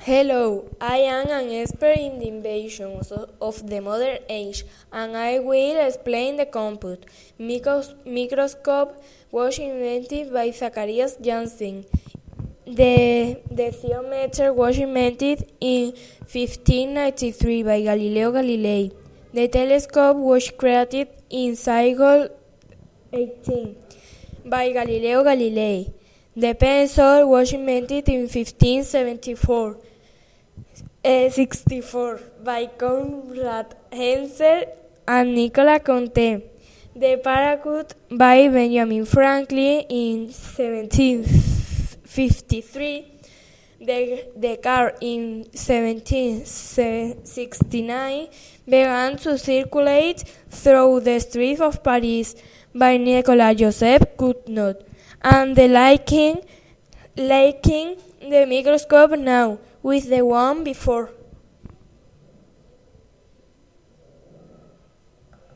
Hello, I am an expert in the inventions of the modern age, and I will explain the compute. Microscope was invented by Zacharias Janssen. The thermometer was invented in 1593 by Galileo Galilei. The telescope was created in cycle 18 by Galileo Galilei. The pencil was invented in 1564 by Conrad Henzel and Nicolas Conté. The parachute by Benjamin Franklin in 1753. The car in 1769 began to circulate through the streets of Paris by Nicolas Joseph Cugnot. And the liking the microscope now with the one before.